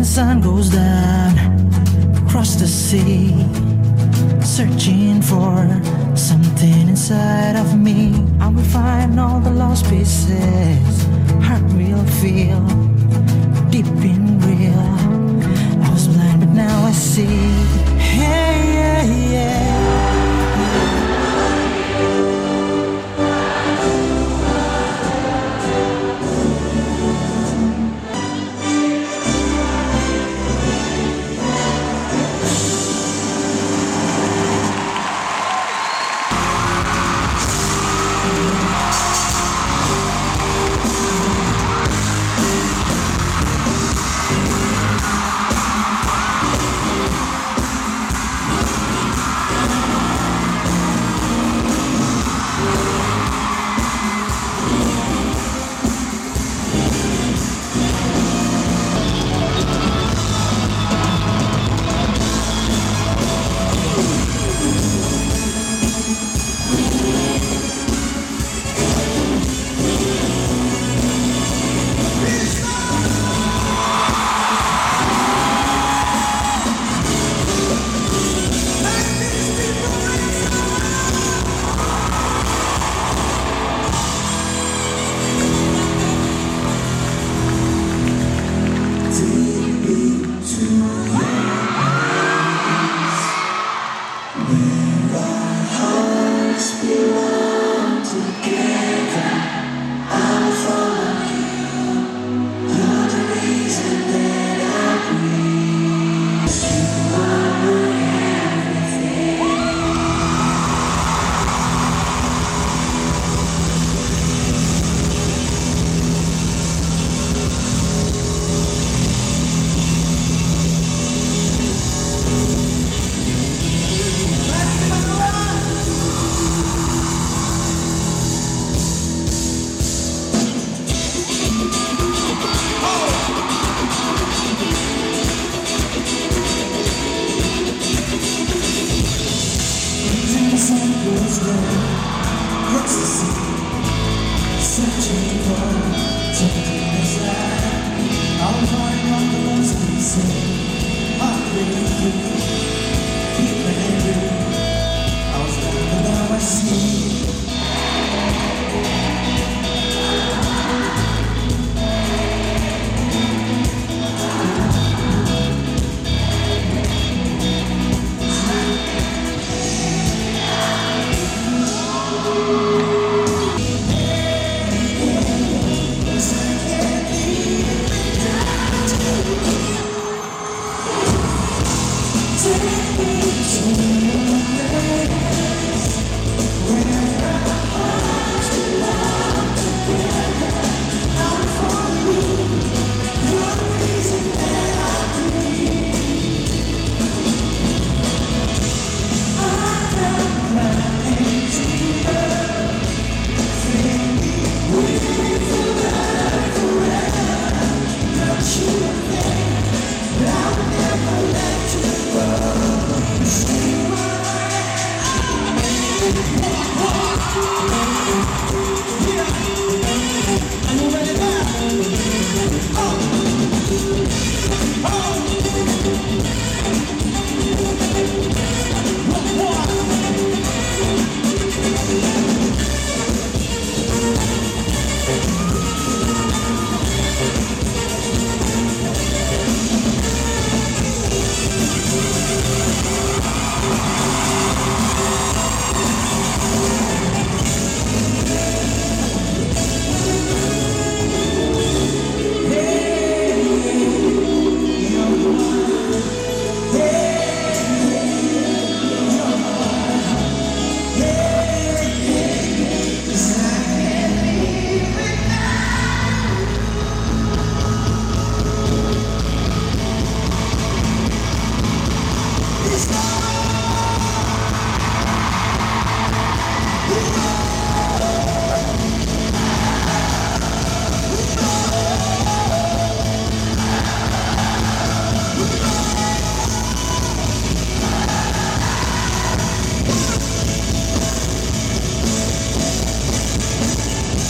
sun goes down across the sea, searching for something inside of me. I will find all the lost pieces, heart will feel deep and real. I was blind but now I see. Hey, yeah, yeah.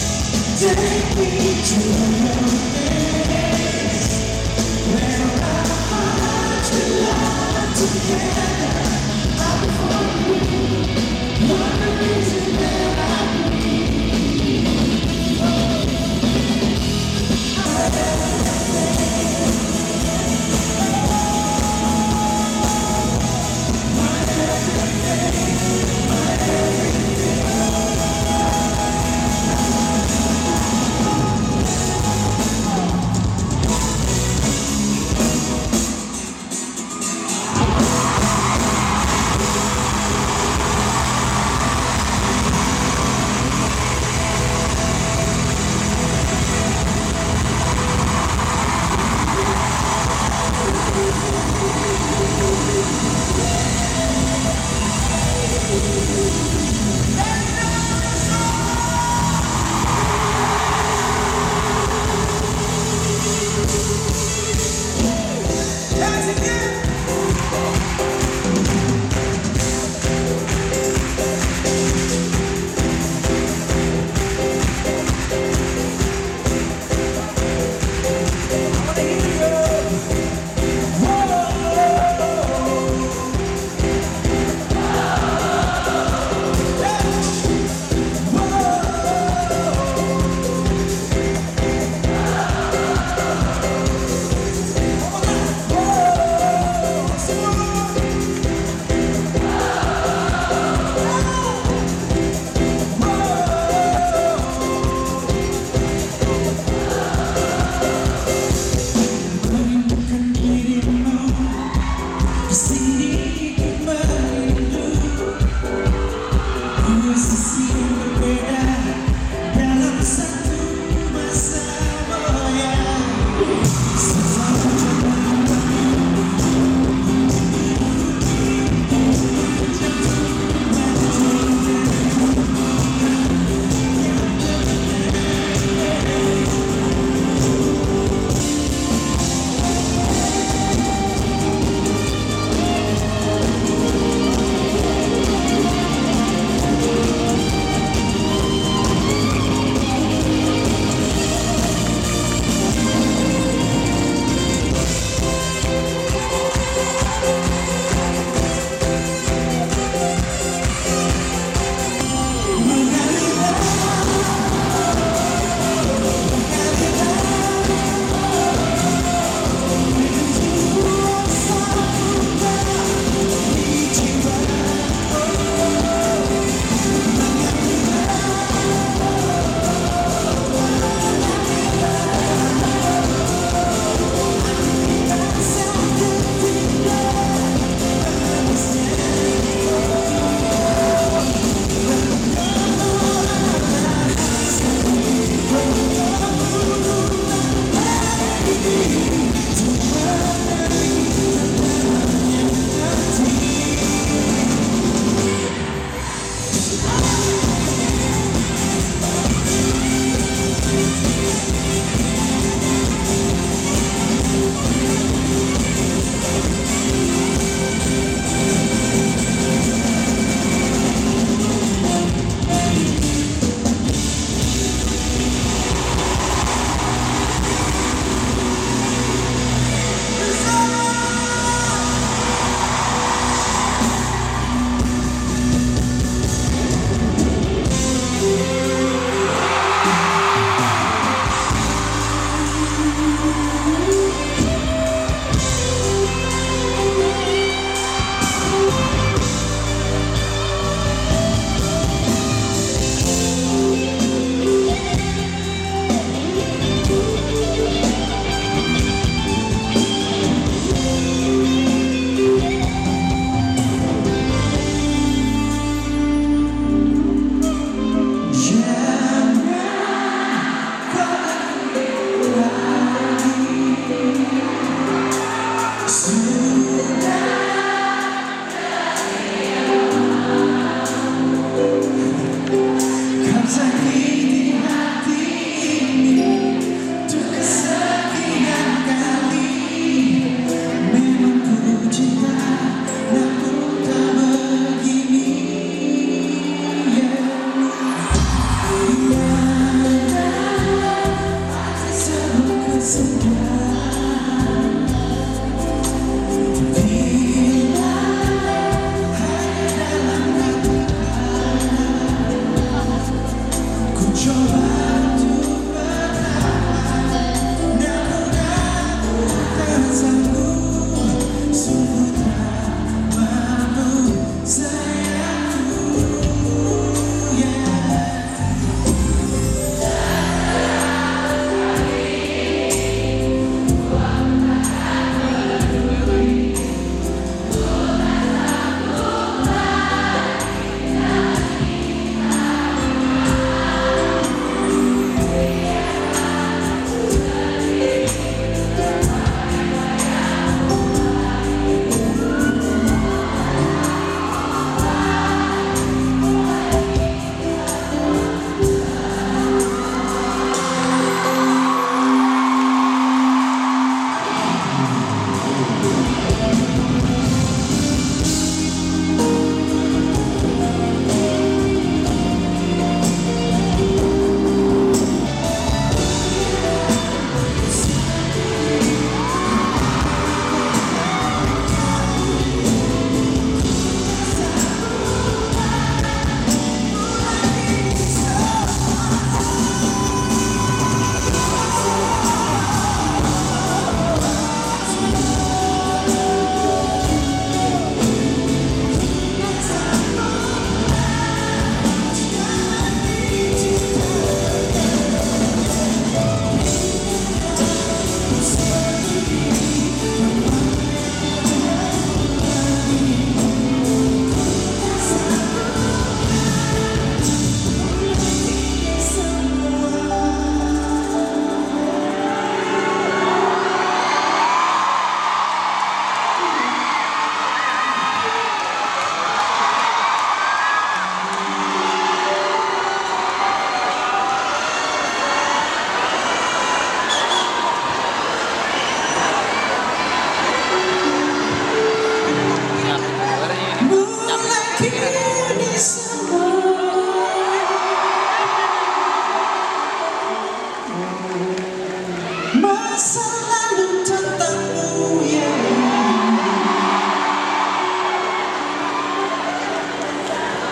Take me to a place where I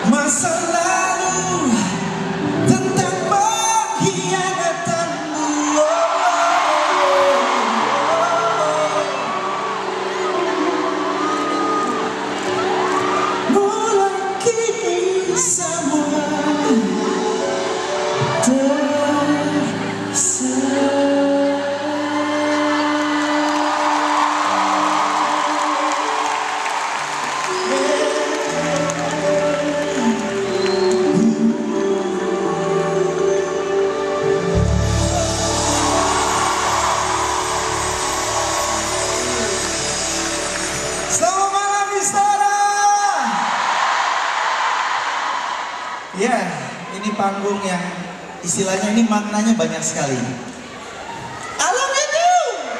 Masa lalu tentang pengkhianatanmu. Mulai kini semua Selamat malam Istana. Ya, ini panggung yang istilahnya ini maknanya banyak sekali. I love you.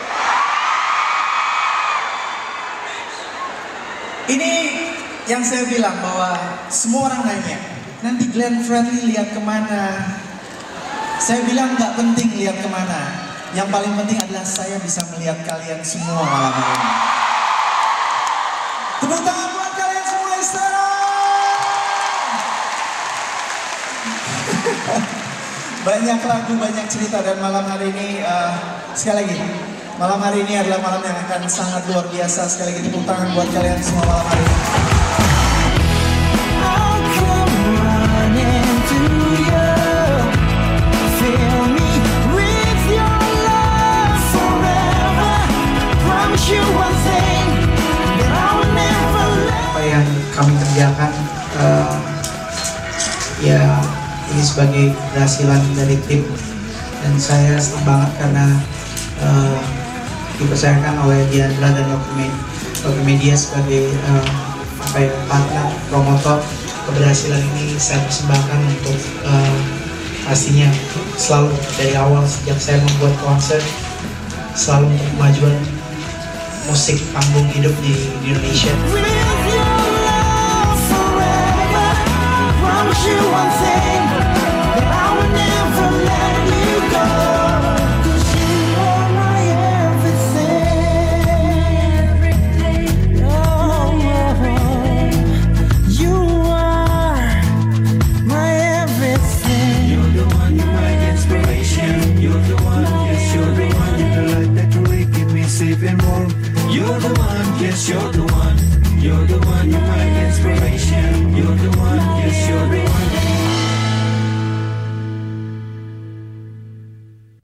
Ini yang saya bilang bahwa semua orang nanya, nanti Glenn Fredly lihat kemana? Saya bilang nggak penting lihat kemana. Yang paling penting adalah saya bisa melihat kalian semua malam hari ini. Tepuk tangan buat kalian semua Istana. Banyak lagu, banyak cerita, dan malam hari ini sekali lagi, malam hari ini adalah malam yang akan sangat luar biasa. Sekali lagi tepuk tangan buat kalian semua malam hari ini. I'll come running to you. Fill me with your love forever. Promise you one thing, that I will never let. Apa yang kami kerjakan, ya ini sebagai keberhasilan dari tim, dan saya senang banget karena dipercayakan oleh Diandra dan Lokimedia sebagai partner promotor. Keberhasilan ini saya persembahkan untuk pastinya selalu dari awal sejak saya membuat konser, selalu untuk kemajuan musik panggung hidup di Indonesia. You're the one, yes, you're the one. You're the one, you're my inspiration. You're the one, yes, you're the one.